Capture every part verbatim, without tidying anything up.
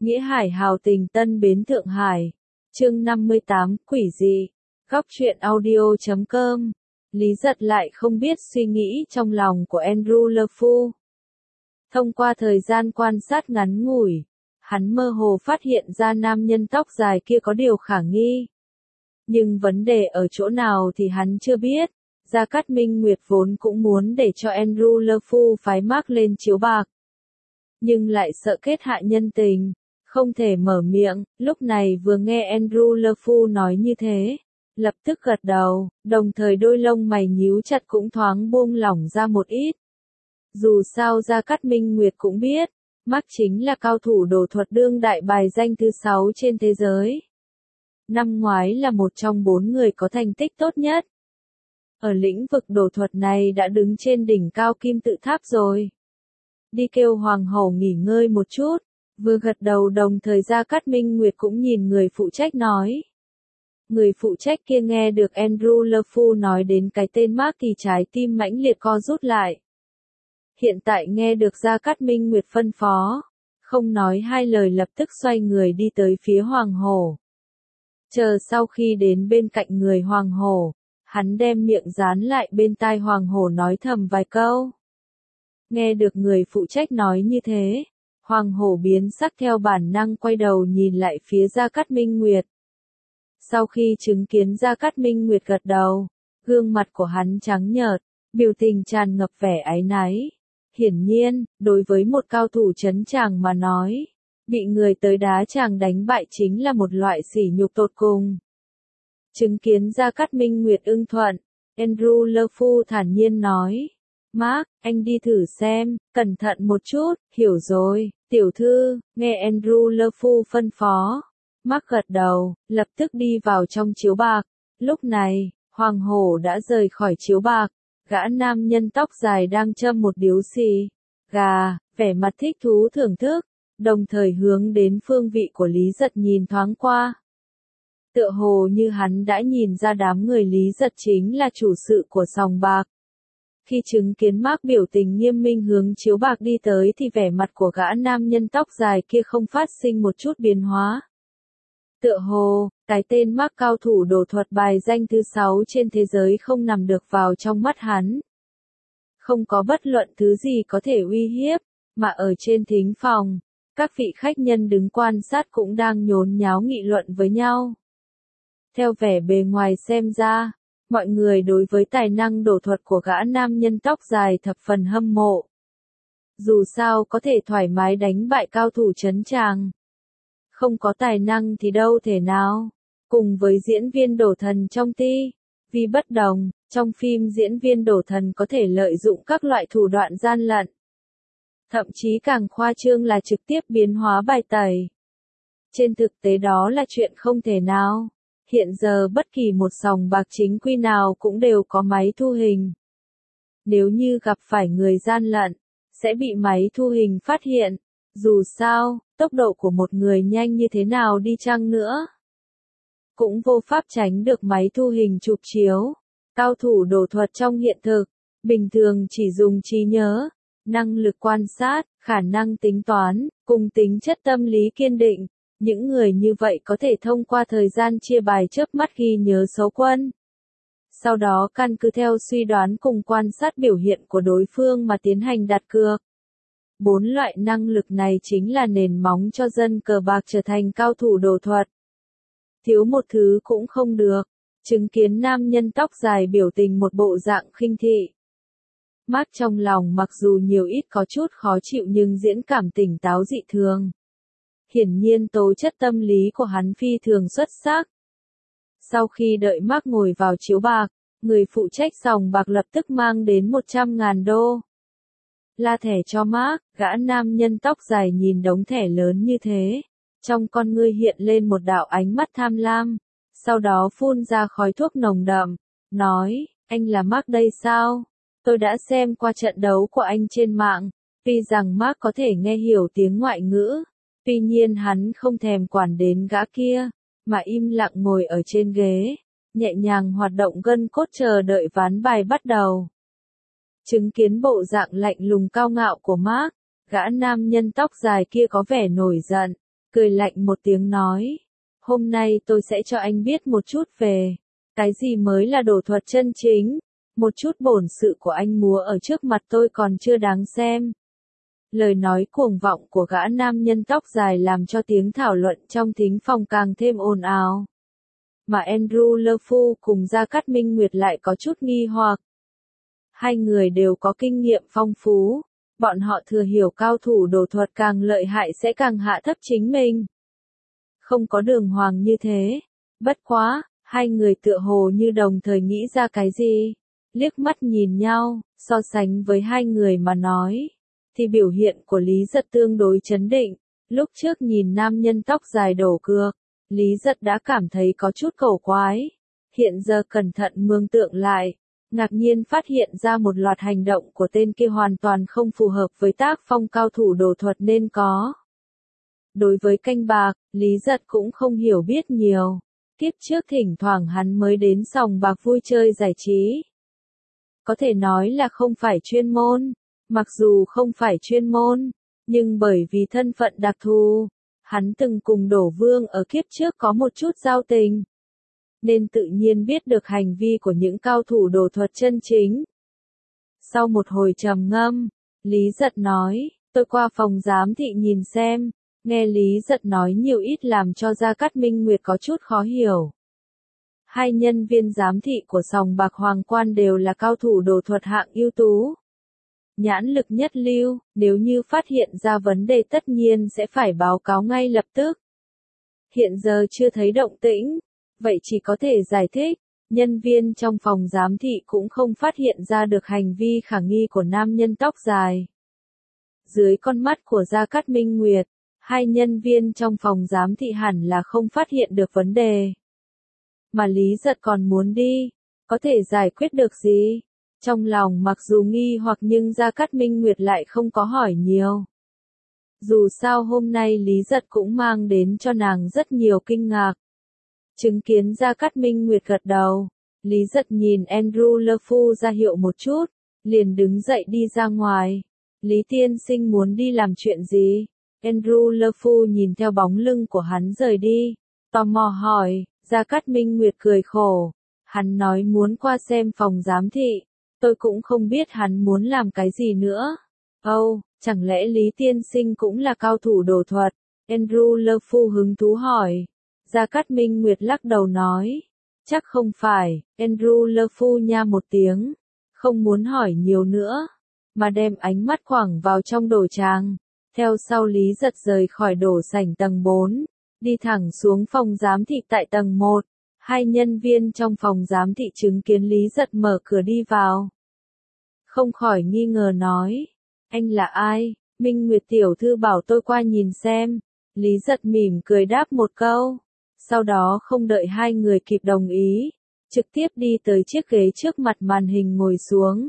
Nghĩa Hải hào tình Tân Bến Thượng Hải. Chương năm mươi tám, quỷ gì? Góc truyện audio chấm com. Lý Giật lại không biết suy nghĩ trong lòng của Andrew LeFou. Thông qua thời gian quan sát ngắn ngủi, hắn mơ hồ phát hiện ra nam nhân tóc dài kia có điều khả nghi. Nhưng vấn đề ở chỗ nào thì hắn chưa biết. Gia Cát Minh Nguyệt vốn cũng muốn để cho Andrew LeFou phái Mark lên chiếu bạc. Nhưng lại sợ kết hạ nhân tình, không thể mở miệng. Lúc này vừa nghe Andrew LeFou nói như thế, lập tức gật đầu, đồng thời đôi lông mày nhíu chặt cũng thoáng buông lỏng ra một ít. Dù sao Gia Cát Minh Nguyệt cũng biết, Mark chính là cao thủ đồ thuật đương đại bài danh thứ sáu trên thế giới. Năm ngoái là một trong bốn người có thành tích tốt nhất. Ở lĩnh vực đồ thuật này đã đứng trên đỉnh cao kim tự tháp rồi. Đi kêu hoàng hậu nghỉ ngơi một chút, vừa gật đầu đồng thời Gia Cát Minh Nguyệt cũng nhìn người phụ trách nói. Người phụ trách kia nghe được Andrew LeFou nói đến cái tên Mark thì trái tim mãnh liệt co rút lại. Hiện tại nghe được Gia Cát Minh Nguyệt phân phó, không nói hai lời lập tức xoay người đi tới phía hoàng hậu. Chờ sau khi đến bên cạnh người hoàng hậu, hắn đem miệng dán lại bên tai hoàng hậu nói thầm vài câu. Nghe được người phụ trách nói như thế, hoàng hậu biến sắc theo bản năng quay đầu nhìn lại phía Gia Cát Minh Nguyệt. Sau khi chứng kiến Gia Cát Minh Nguyệt gật đầu, gương mặt của hắn trắng nhợt, biểu tình tràn ngập vẻ áy náy. Hiển nhiên, đối với một cao thủ trấn tràng mà nói, bị người tới đá chàng đánh bại chính là một loại sỉ nhục tột cùng. Chứng kiến Gia Cát Minh Nguyệt ưng thuận, Andrew LeFou thản nhiên nói. Mark, anh đi thử xem, cẩn thận một chút, hiểu rồi, tiểu thư, nghe Andrew LeFou phân phó. Mark gật đầu, lập tức đi vào trong chiếu bạc. Lúc này, hoàng hậu đã rời khỏi chiếu bạc, gã nam nhân tóc dài đang châm một điếu xì gà, vẻ mặt thích thú thưởng thức, đồng thời hướng đến phương vị của Lý Giật nhìn thoáng qua. Tựa hồ như hắn đã nhìn ra đám người Lý Giật chính là chủ sự của sòng bạc. Khi chứng kiến Mark biểu tình nghiêm minh hướng chiếu bạc đi tới thì vẻ mặt của gã nam nhân tóc dài kia không phát sinh một chút biến hóa. Tựa hồ, cái tên Mark cao thủ đồ thuật bài danh thứ sáu trên thế giới không nằm được vào trong mắt hắn. Không có bất luận thứ gì có thể uy hiếp, mà ở trên thính phòng, các vị khách nhân đứng quan sát cũng đang nhốn nháo nghị luận với nhau. Theo vẻ bề ngoài xem ra, mọi người đối với tài năng đổ thuật của gã nam nhân tóc dài thập phần hâm mộ. Dù sao có thể thoải mái đánh bại cao thủ trấn tràng. Không có tài năng thì đâu thể nào. Cùng với diễn viên đổ thần trong ti vi bất đồng, trong phim diễn viên đổ thần có thể lợi dụng các loại thủ đoạn gian lận. Thậm chí càng khoa trương là trực tiếp biến hóa bài tẩy. Trên thực tế đó là chuyện không thể nào. Hiện giờ bất kỳ một sòng bạc chính quy nào cũng đều có máy thu hình. Nếu như gặp phải người gian lận, sẽ bị máy thu hình phát hiện. Dù sao, tốc độ của một người nhanh như thế nào đi chăng nữa, cũng vô pháp tránh được máy thu hình chụp chiếu. Cao thủ đổ thuật trong hiện thực, bình thường chỉ dùng trí nhớ, năng lực quan sát, khả năng tính toán, cùng tính chất tâm lý kiên định. Những người như vậy có thể thông qua thời gian chia bài chớp mắt ghi nhớ số quân. Sau đó căn cứ theo suy đoán cùng quan sát biểu hiện của đối phương mà tiến hành đặt cược. Bốn loại năng lực này chính là nền móng cho dân cờ bạc trở thành cao thủ đồ thuật. Thiếu một thứ cũng không được. Chứng kiến nam nhân tóc dài biểu tình một bộ dạng khinh thị. Mark trong lòng mặc dù nhiều ít có chút khó chịu nhưng diễn cảm tỉnh táo dị thường. Hiển nhiên tố chất tâm lý của hắn phi thường xuất sắc. Sau khi đợi Mark ngồi vào chiếu bạc, người phụ trách sòng bạc lập tức mang đến một trăm ngàn đô. La thẻ cho Mark, gã nam nhân tóc dài nhìn đống thẻ lớn như thế. Trong con ngươi hiện lên một đạo ánh mắt tham lam. Sau đó phun ra khói thuốc nồng đậm. Nói, anh là Mark đây sao? Tôi đã xem qua trận đấu của anh trên mạng. Tuy rằng Mark có thể nghe hiểu tiếng ngoại ngữ. Tuy nhiên hắn không thèm quản đến gã kia, mà im lặng ngồi ở trên ghế, nhẹ nhàng hoạt động gân cốt chờ đợi ván bài bắt đầu. Chứng kiến bộ dạng lạnh lùng cao ngạo của Mark, gã nam nhân tóc dài kia có vẻ nổi giận, cười lạnh một tiếng nói. Hôm nay tôi sẽ cho anh biết một chút về cái gì mới là đổ thuật chân chính. Một chút bổn sự của anh múa ở trước mặt tôi còn chưa đáng xem. Lời nói cuồng vọng của gã nam nhân tóc dài làm cho tiếng thảo luận trong thính phòng càng thêm ồn ào. Mà Andrew LeFou cùng Gia Cát Minh Nguyệt lại có chút nghi hoặc. Hai người đều có kinh nghiệm phong phú, bọn họ thừa hiểu cao thủ đổ thuật càng lợi hại sẽ càng hạ thấp chính mình. Không có đường hoàng như thế. Bất quá, hai người tựa hồ như đồng thời nghĩ ra cái gì. Liếc mắt nhìn nhau, so sánh với hai người mà nói, thì biểu hiện của Lý Giật tương đối chấn định. Lúc trước nhìn nam nhân tóc dài đổ cược, Lý Giật đã cảm thấy có chút cổ quái. Hiện giờ cẩn thận mường tượng lại, ngạc nhiên phát hiện ra một loạt hành động của tên kia hoàn toàn không phù hợp với tác phong cao thủ đổ thuật nên có. Đối với canh bạc, Lý Giật cũng không hiểu biết nhiều. Kiếp trước thỉnh thoảng hắn mới đến sòng bạc vui chơi giải trí. Có thể nói là không phải chuyên môn. Mặc dù không phải chuyên môn, nhưng bởi vì thân phận đặc thù, hắn từng cùng Đổ Vương ở kiếp trước có một chút giao tình, nên tự nhiên biết được hành vi của những cao thủ đổ thuật chân chính. Sau một hồi trầm ngâm, Lý Giật nói, tôi qua phòng giám thị nhìn xem. Nghe Lý Giật nói nhiều ít làm cho Gia Cát Minh Nguyệt có chút khó hiểu. Hai nhân viên giám thị của sòng bạc Hoàng Quan đều là cao thủ đổ thuật hạng ưu tú. Nhãn lực nhất lưu, nếu như phát hiện ra vấn đề tất nhiên sẽ phải báo cáo ngay lập tức. Hiện giờ chưa thấy động tĩnh, vậy chỉ có thể giải thích, nhân viên trong phòng giám thị cũng không phát hiện ra được hành vi khả nghi của nam nhân tóc dài. Dưới con mắt của Gia Cát Minh Nguyệt, hai nhân viên trong phòng giám thị hẳn là không phát hiện được vấn đề. Mà Lý Giật còn muốn đi, có thể giải quyết được gì? Trong lòng mặc dù nghi hoặc nhưng Gia Cát Minh Nguyệt lại không có hỏi nhiều. Dù sao hôm nay Lý Giật cũng mang đến cho nàng rất nhiều kinh ngạc. Chứng kiến Gia Cát Minh Nguyệt gật đầu, Lý Giật nhìn Andrew LeFou ra hiệu một chút, liền đứng dậy đi ra ngoài. Lý tiên sinh muốn đi làm chuyện gì? Andrew LeFou nhìn theo bóng lưng của hắn rời đi, tò mò hỏi. Gia Cát Minh Nguyệt cười khổ. Hắn nói muốn qua xem phòng giám thị. Tôi cũng không biết hắn muốn làm cái gì nữa. Âu, oh, chẳng lẽ Lý tiên sinh cũng là cao thủ đổ thuật? Andrew LeFou hứng thú hỏi. Gia Cát Minh Nguyệt lắc đầu nói. Chắc không phải. Andrew LeFou nha một tiếng. Không muốn hỏi nhiều nữa. Mà đem ánh mắt quẳng vào trong đồ tràng. Theo sau Lý Giật rời khỏi đổ sảnh tầng bốn. Đi thẳng xuống phòng giám thị tại tầng một. Hai nhân viên trong phòng giám thị chứng kiến Lý Giật mở cửa đi vào. Không khỏi nghi ngờ nói. Anh là ai? Minh Nguyệt tiểu thư bảo tôi qua nhìn xem. Lý Giật mỉm cười đáp một câu. Sau đó không đợi hai người kịp đồng ý. Trực tiếp đi tới chiếc ghế trước mặt màn hình ngồi xuống.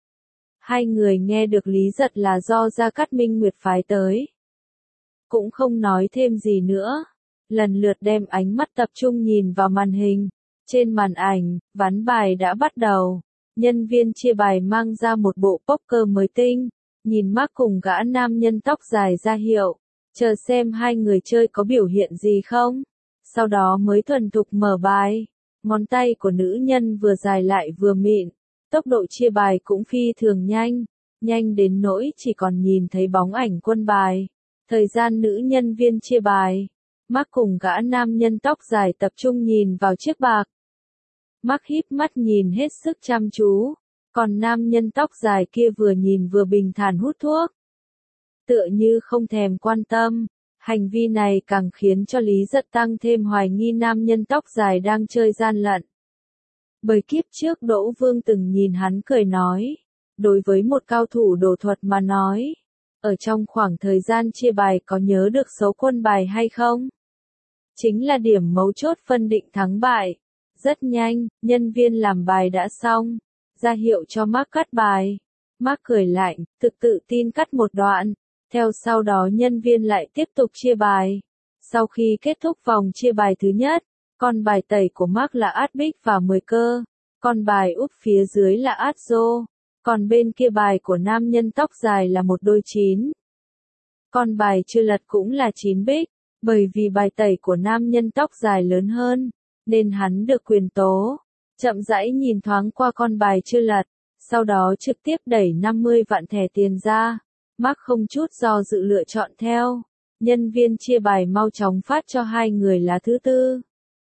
Hai người nghe được Lý Giật là do Gia Cát Minh Nguyệt phái tới. Cũng không nói thêm gì nữa. Lần lượt đem ánh mắt tập trung nhìn vào màn hình. Trên màn ảnh, ván bài đã bắt đầu. Nhân viên chia bài mang ra một bộ poker mới tinh. Nhìn Mark cùng gã nam nhân tóc dài ra hiệu. Chờ xem hai người chơi có biểu hiện gì không. Sau đó mới thuần thục mở bài. Ngón tay của nữ nhân vừa dài lại vừa mịn. Tốc độ chia bài cũng phi thường nhanh. Nhanh đến nỗi chỉ còn nhìn thấy bóng ảnh quân bài. Thời gian nữ nhân viên chia bài. Mark cùng gã nam nhân tóc dài tập trung nhìn vào chiếc bạc. Mark híp mắt nhìn hết sức chăm chú. Còn nam nhân tóc dài kia vừa nhìn vừa bình thản hút thuốc. Tựa như không thèm quan tâm. Hành vi này càng khiến cho Lý Giật tăng thêm hoài nghi nam nhân tóc dài đang chơi gian lận. Bởi kiếp trước Đỗ Vương từng nhìn hắn cười nói. Đối với một cao thủ đổ thuật mà nói. Ở trong khoảng thời gian chia bài có nhớ được số quân bài hay không? Chính là điểm mấu chốt phân định thắng bại. Rất nhanh, nhân viên làm bài đã xong. Ra hiệu cho Mark cắt bài. Mark cười lạnh, thực tự tin cắt một đoạn. Theo sau đó nhân viên lại tiếp tục chia bài. Sau khi kết thúc vòng chia bài thứ nhất, con bài tẩy của Mark là át bích và mười cơ. Con bài úp phía dưới là át rô. Còn bên kia bài của nam nhân tóc dài là một đôi chín. Con bài chưa lật cũng là chín bích. Bởi vì bài tẩy của nam nhân tóc dài lớn hơn, nên hắn được quyền tố. Chậm rãi nhìn thoáng qua con bài chưa lật, sau đó trực tiếp đẩy năm mươi vạn thẻ tiền ra. Mark không chút do dự lựa chọn theo. Nhân viên chia bài mau chóng phát cho hai người lá thứ tư.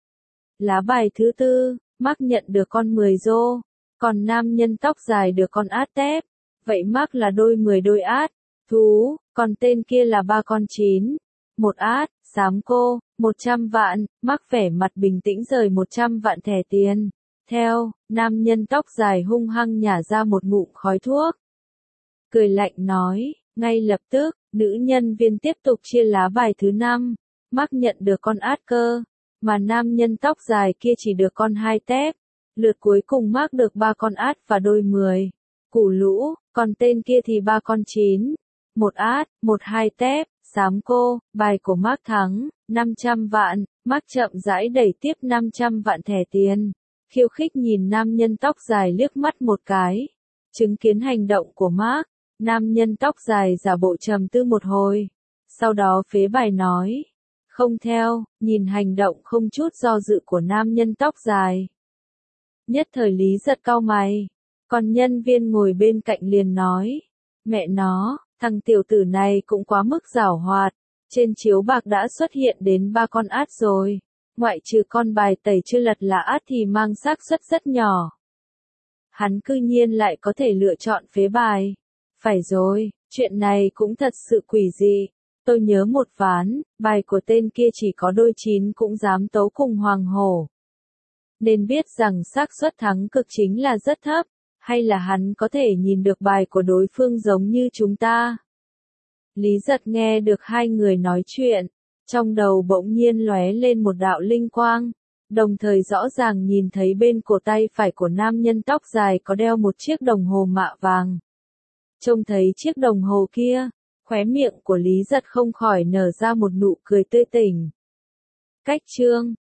Lá bài thứ tư, Mark nhận được con mười rô, còn nam nhân tóc dài được con át tép. Vậy Mark là đôi mười đôi át, thú, còn tên kia là ba con chín. Một át, xám cô, một trăm vạn, Mark vẻ mặt bình tĩnh rời một trăm vạn thẻ tiền. Theo, nam nhân tóc dài hung hăng nhả ra một ngụm khói thuốc. Cười lạnh nói, ngay lập tức, nữ nhân viên tiếp tục chia lá bài thứ năm. Mark nhận được con át cơ, mà nam nhân tóc dài kia chỉ được con hai tép. Lượt cuối cùng Mark được ba con át và đôi mười. Củ lũ, còn tên kia thì ba con chín. Một át, một hai tép, xám cô, bài của Mark thắng, năm trăm vạn. Mark chậm rãi đẩy tiếp năm trăm vạn thẻ tiền. Khiêu khích nhìn nam nhân tóc dài liếc mắt một cái. Chứng kiến hành động của Mark, nam nhân tóc dài giả bộ trầm tư một hồi. Sau đó phế bài nói. Không theo, nhìn hành động không chút do dự của nam nhân tóc dài. Nhất thời Lý giật cau mày. Còn nhân viên ngồi bên cạnh liền nói. Mẹ nó, thằng tiểu tử này cũng quá mức giảo hoạt. Trên chiếu bạc đã xuất hiện đến ba con át rồi. Ngoại trừ con bài tẩy chưa lật là át thì mang xác suất rất nhỏ. Hắn cư nhiên lại có thể lựa chọn phế bài. Phải rồi, chuyện này cũng thật sự quỷ dị. Tôi nhớ một ván, bài của tên kia chỉ có đôi chín cũng dám tấu cùng hoàng hổ. Nên biết rằng xác suất thắng cực chính là rất thấp, hay là hắn có thể nhìn được bài của đối phương giống như chúng ta. Lý giật nghe được hai người nói chuyện, trong đầu bỗng nhiên lóe lên một đạo linh quang, đồng thời rõ ràng nhìn thấy bên cổ tay phải của nam nhân tóc dài có đeo một chiếc đồng hồ mạ vàng. Trông thấy chiếc đồng hồ kia, khóe miệng của Lý giật không khỏi nở ra một nụ cười tươi tỉnh. Cách chương